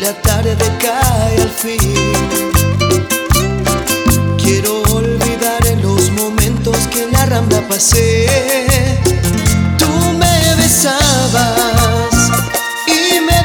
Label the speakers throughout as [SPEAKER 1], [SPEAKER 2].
[SPEAKER 1] la tarde cae al fin. Quiero olvidar los momentos que en la Rambla pasé. Tú me besabas y me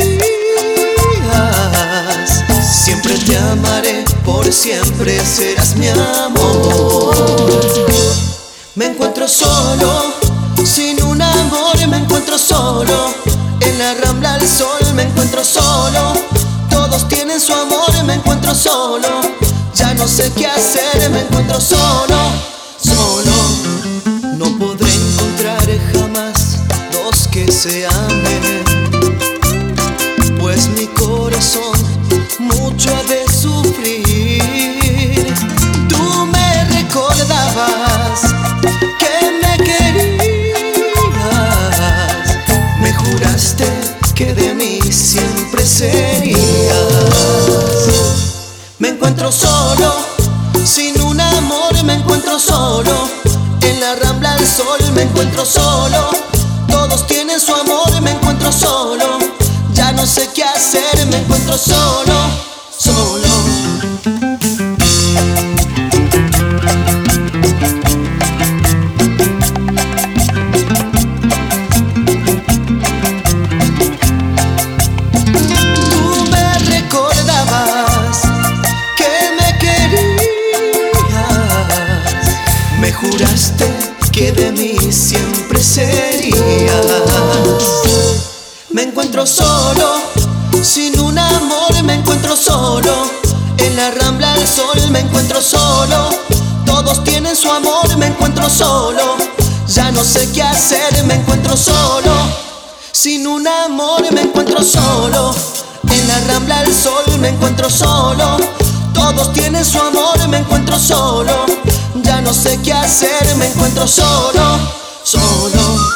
[SPEAKER 1] decías: siempre te amaré, por siempre serás mi amor. Me encuentro solo, sin un amor, me encuentro solo. En la Rambla al sol me encuentro solo. Todos tienen su amor, me encuentro solo. Ya no sé qué hacer, me encuentro solo, solo. No podré encontrar jamás dos que se amen, pues mi corazón mucho ha de sufrir. Tú me recordabas que me querías, me juraste que de mí siempre serías. Me encuentro solo, sin un amor, me encuentro solo. En la Rambla al sol me encuentro solo. Todos tienen su amor, me encuentro solo. Ya no sé qué hacer, me encuentro solo, solo. Me juraste que de mí siempre serías. Me encuentro solo, sin un amor, me encuentro solo. En la Rambla al sol me encuentro solo. Todos tienen su amor, me encuentro solo. Ya no sé qué hacer, me encuentro solo. Sin un amor me encuentro solo. En la Rambla al sol me encuentro solo. Todos tienen su amor, me encuentro solo. Ya no sé qué hacer, me encuentro solo, solo.